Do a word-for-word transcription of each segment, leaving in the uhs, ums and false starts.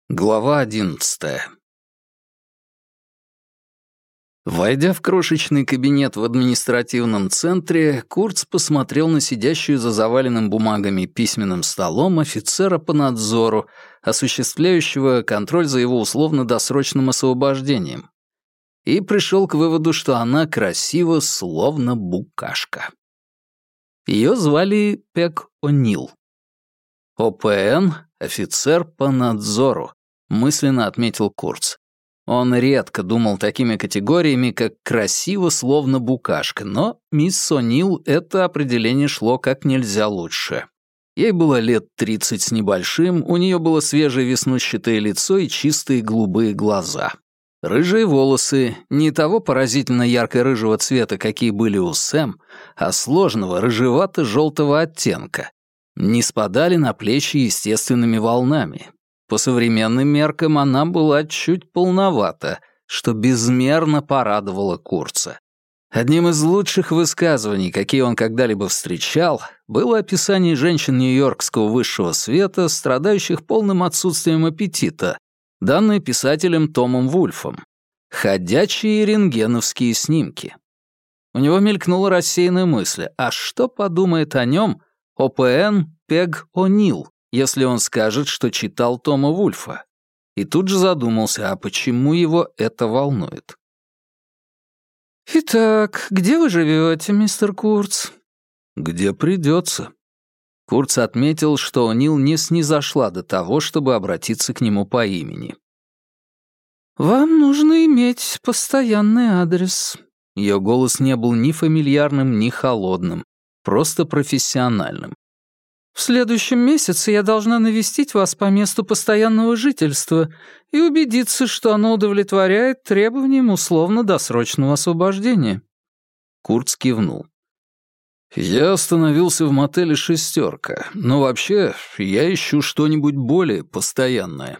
Глава одиннадцатая. Войдя в крошечный кабинет в административном центре, Курц посмотрел на сидящую за заваленным бумагами письменным столом офицера по надзору, осуществляющего контроль за его условно-досрочным освобождением, и пришел к выводу, что она красива, словно букашка. Ее звали Пег О'Нил. ОПН — офицер по надзору, мысленно отметил Курц. Он редко думал такими категориями, как «красиво, словно букашка», но мисс О'Нил это определение шло как нельзя лучше. Ей было лет тридцать с небольшим, у нее было свежее веснущатое лицо и чистые голубые глаза. Рыжие волосы, не того поразительно ярко-рыжего цвета, какие были у Сэм, а сложного рыжевато-желтого оттенка, не спадали на плечи естественными волнами. По современным меркам она была чуть полновата, что безмерно порадовало Курца. Одним из лучших высказываний, какие он когда-либо встречал, было описание женщин нью-йоркского высшего света, страдающих полным отсутствием аппетита, данное писателем Томом Вульфом. Ходячие рентгеновские снимки. У него мелькнула рассеянная мысль, а что подумает о нем ОПН Пег О'Нил, если он скажет, что читал Тома Вульфа? И тут же задумался, а почему его это волнует? «Итак, где вы живете, мистер Курц?» «Где придется». Курц отметил, что О'Нил не снизошла до того, чтобы обратиться к нему по имени. «Вам нужно иметь постоянный адрес». Ее голос не был ни фамильярным, ни холодным, просто профессиональным. «В следующем месяце я должна навестить вас по месту постоянного жительства и убедиться, что оно удовлетворяет требованиям условно-досрочного освобождения». Курц кивнул. «Я остановился в мотеле «Шестерка», но вообще я ищу что-нибудь более постоянное».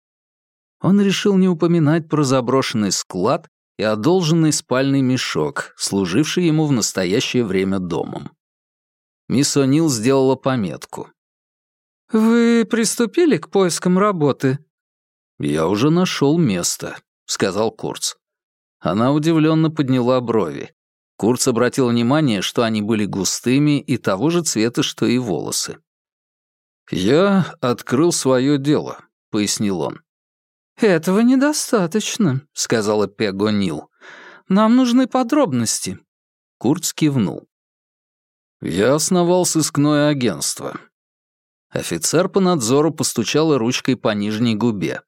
Он решил не упоминать про заброшенный склад и одолженный спальный мешок, служивший ему в настоящее время домом. Мисс О'Нил сделала пометку. «Вы приступили к поискам работы?» «Я уже нашел место», — сказал Курц. Она удивленно подняла брови. Курц обратил внимание, что они были густыми и того же цвета, что и волосы. «Я открыл свое дело», — пояснил он. «Этого недостаточно», — сказала Пег О'Нил. «Нам нужны подробности». Курц кивнул. «Я основал сыскное агентство». Офицер по надзору постучала ручкой по нижней губе.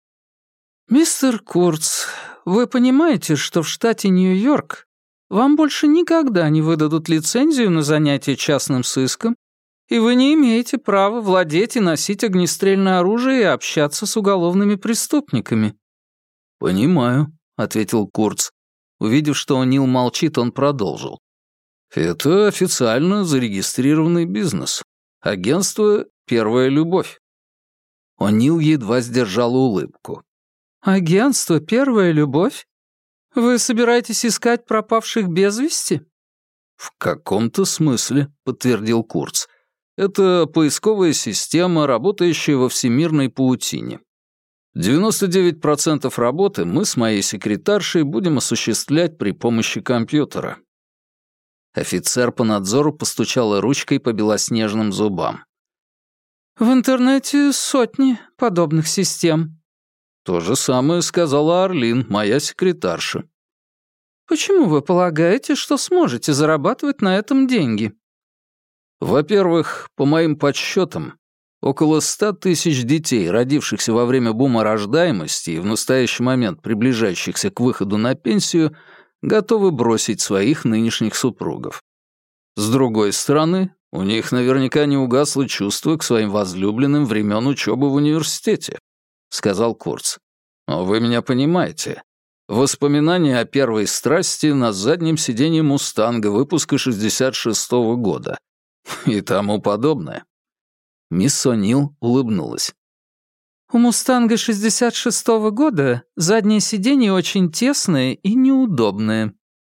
«Мистер Курц, вы понимаете, что в штате Нью-Йорк вам больше никогда не выдадут лицензию на занятие частным сыском, и вы не имеете права владеть и носить огнестрельное оружие и общаться с уголовными преступниками». «Понимаю», — ответил Курц. Увидев, что О'Нил молчит, он продолжил. «Это официально зарегистрированный бизнес. Агентство «Первая любовь». О'Нил едва сдержала улыбку. «Агентство «Первая любовь»? Вы собираетесь искать пропавших без вести?» «В каком-то смысле», — подтвердил Курц. «Это поисковая система, работающая во всемирной паутине. девяносто девять процентов работы мы с моей секретаршей будем осуществлять при помощи компьютера». Офицер по надзору постучала ручкой по белоснежным зубам. «В интернете сотни подобных систем». «То же самое сказала Арлин, моя секретарша». «Почему вы полагаете, что сможете зарабатывать на этом деньги?» «Во-первых, по моим подсчетам, около ста тысяч детей, родившихся во время бума рождаемости и в настоящий момент приближающихся к выходу на пенсию, готовы бросить своих нынешних супругов. С другой стороны, у них наверняка не угасло чувство к своим возлюбленным времен учебы в университете», — сказал Курц. «Но вы меня понимаете. Воспоминания о первой страсти на заднем сиденье «Мустанга» выпуска шестьдесят шестого года и тому подобное». Мисс О'Нил улыбнулась. «У «Мустанга» шестьдесят шестого года заднее сиденье очень тесное и неудобное».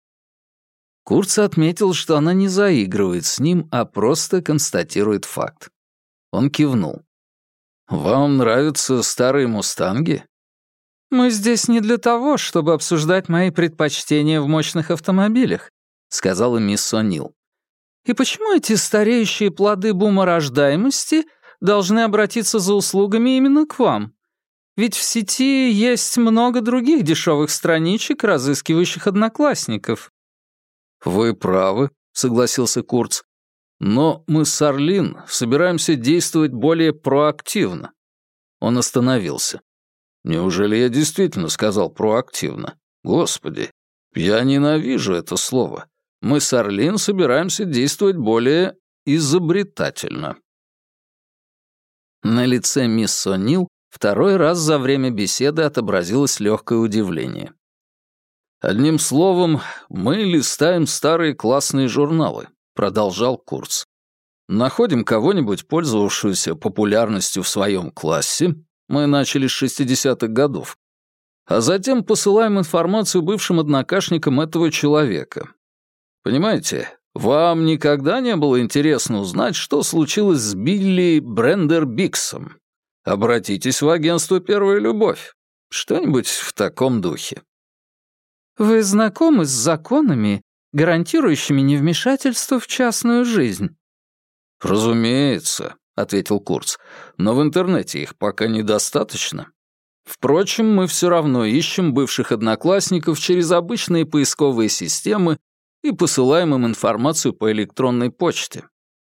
Курц отметил, что она не заигрывает с ним, а просто констатирует факт. Он кивнул. «Вам нравятся старые мустанги?» «Мы здесь не для того, чтобы обсуждать мои предпочтения в мощных автомобилях», — сказала мисс О'Нил. «И почему эти стареющие плоды бума рождаемости должны обратиться за услугами именно к вам? Ведь в сети есть много других дешевых страничек, разыскивающих одноклассников». «Вы правы», — согласился Курц. «Но мы с Арлин собираемся действовать более проактивно». Он остановился. «Неужели я действительно сказал проактивно? Господи, я ненавижу это слово. Мы с Арлин собираемся действовать более изобретательно». На лице мисс О'Нил второй раз за время беседы отобразилось легкое удивление. «Одним словом, мы листаем старые классные журналы», — продолжал Курц. «Находим кого-нибудь, пользовавшегося популярностью в своем классе, мы начали с шестидесятых годов, а затем посылаем информацию бывшим однокашникам этого человека. Понимаете, вам никогда не было интересно узнать, что случилось с Билли Брендербиксом? Обратитесь в агентство «Первая любовь». Что-нибудь в таком духе». «Вы знакомы с законами, гарантирующими невмешательство в частную жизнь?» «Разумеется», — ответил Курц, «но в интернете их пока недостаточно. Впрочем, мы все равно ищем бывших одноклассников через обычные поисковые системы и посылаем им информацию по электронной почте».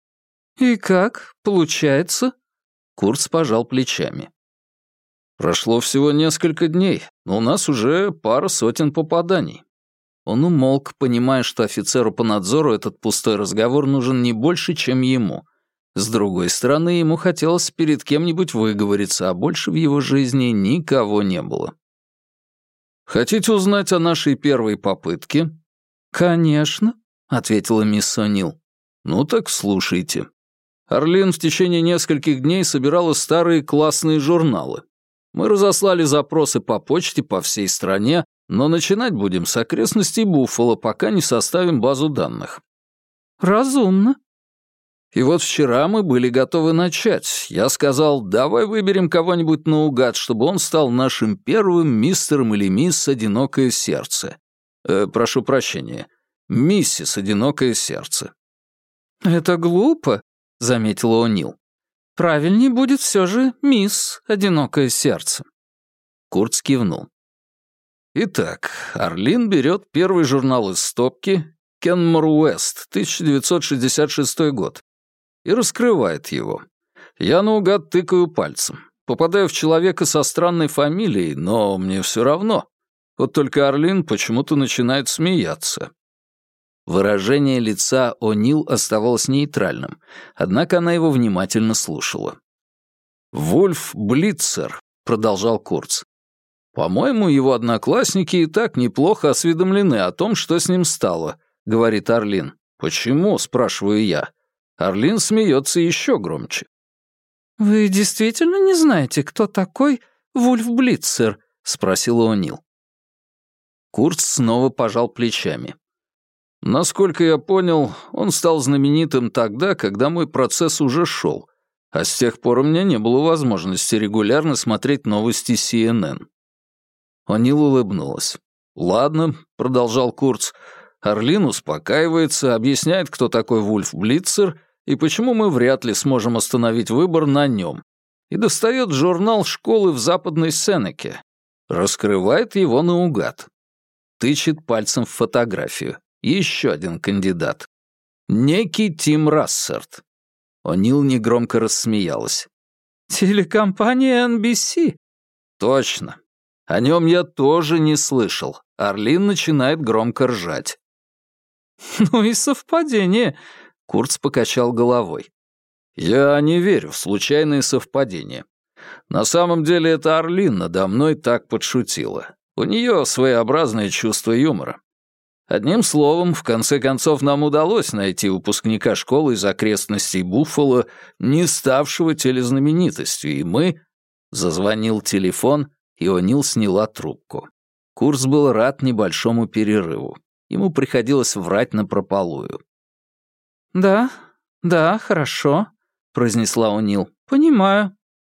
«И как? Получается?» Курц пожал плечами. «Прошло всего несколько дней, но у нас уже пара сотен попаданий». Он умолк, понимая, что офицеру по надзору этот пустой разговор нужен не больше, чем ему. С другой стороны, ему хотелось перед кем-нибудь выговориться, а больше в его жизни никого не было. «Хотите узнать о нашей первой попытке?» «Конечно», — ответила мисс О'Нил. «Ну так слушайте. Арлин в течение нескольких дней собирала старые классные журналы. Мы разослали запросы по почте по всей стране, но начинать будем с окрестностей Буффало, пока не составим базу данных». «Разумно». И вот вчера мы были готовы начать. Я сказал, давай выберем кого-нибудь наугад, чтобы он стал нашим первым мистером или мисс «Одинокое сердце». Э, прошу прощения, миссис «Одинокое сердце». «Это глупо», — заметила О'Нил. «Правильнее будет все же мисс «Одинокое сердце». Курц кивнул. Итак, Арлин берет первый журнал из стопки «Кенмор Уэст», тысяча девятьсот шестьдесят шестой год, и раскрывает его. Я наугад тыкаю пальцем. Попадаю в человека со странной фамилией, но мне все равно. Вот только Арлин почему-то начинает смеяться. Выражение лица О'Нил оставалось нейтральным, однако она его внимательно слушала. «Вульф Блитцер», — продолжал Курц. «По-моему, его одноклассники и так неплохо осведомлены о том, что с ним стало», — говорит Арлин. «Почему?» — спрашиваю я. Арлин смеется еще громче. «Вы действительно не знаете, кто такой Вульф Блитцер?» — спросила О'Нил. Курц снова пожал плечами. Насколько я понял, он стал знаменитым тогда, когда мой процесс уже шел, а с тех пор у меня не было возможности регулярно смотреть новости си эн эн. О'Нил улыбнулась. «Ладно», — продолжал Курц, — «Арлин успокаивается, объясняет, кто такой Вульф Блитцер и почему мы вряд ли сможем остановить выбор на нем, и достает журнал школы в Западной Сенеке, раскрывает его наугад, тычет пальцем в фотографию. Еще один кандидат. Некий Тим Рассерт». О'Нил негромко рассмеялась. «Телекомпания эн би си?» «Точно. О нем я тоже не слышал». Арлин начинает громко ржать. «Ну и совпадение», — Курц покачал головой. «Я не верю в случайные совпадения. На самом деле это Арлин надо мной так подшутила. У нее своеобразное чувство юмора. Одним словом, в конце концов, нам удалось найти выпускника школы из окрестностей Буффало, не ставшего телезнаменитостью, и мы...» Зазвонил телефон, и О'Нил сняла трубку. Курц был рад небольшому перерыву. Ему приходилось врать напропалую. «Да, да, хорошо», — произнесла О'Нил. «Понимаю.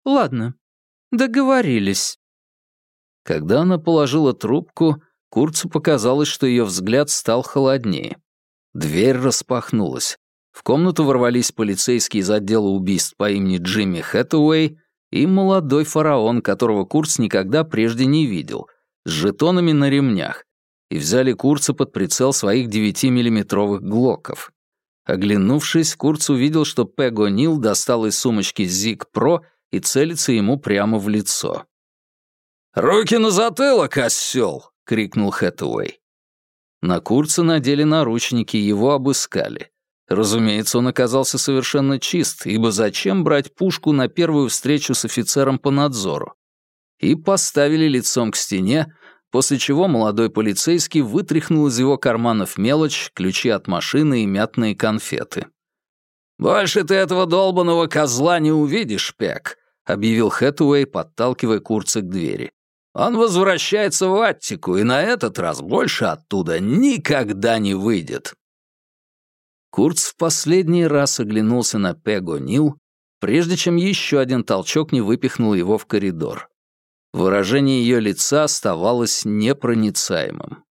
Ладно, договорились». Когда она положила трубку, Курцу показалось, что ее взгляд стал холоднее. Дверь распахнулась. В комнату ворвались полицейские из отдела убийств по имени Джимми Хэтэуэй и молодой фараон, которого Курц никогда прежде не видел, с жетонами на ремнях, и взяли Курца под прицел своих девятимиллиметровых глоков. Оглянувшись, Курц увидел, что Пэг О'Нил достал из сумочки Зиг Про и целится ему прямо в лицо. «Руки на затылок, осёл!» — крикнул Хэтэуэй. На Курца надели наручники, его обыскали. Разумеется, он оказался совершенно чист, ибо зачем брать пушку на первую встречу с офицером по надзору? И поставили лицом к стене, после чего молодой полицейский вытряхнул из его карманов мелочь, ключи от машины и мятные конфеты. «Больше ты этого долбаного козла не увидишь, Пек», — объявил Хэтэуэй, подталкивая Курца к двери. «Он возвращается в Аттику, и на этот раз больше оттуда никогда не выйдет». Курц в последний раз оглянулся на Пэг О'Нил, прежде чем еще один толчок не выпихнул его в коридор. Выражение ее лица оставалось непроницаемым.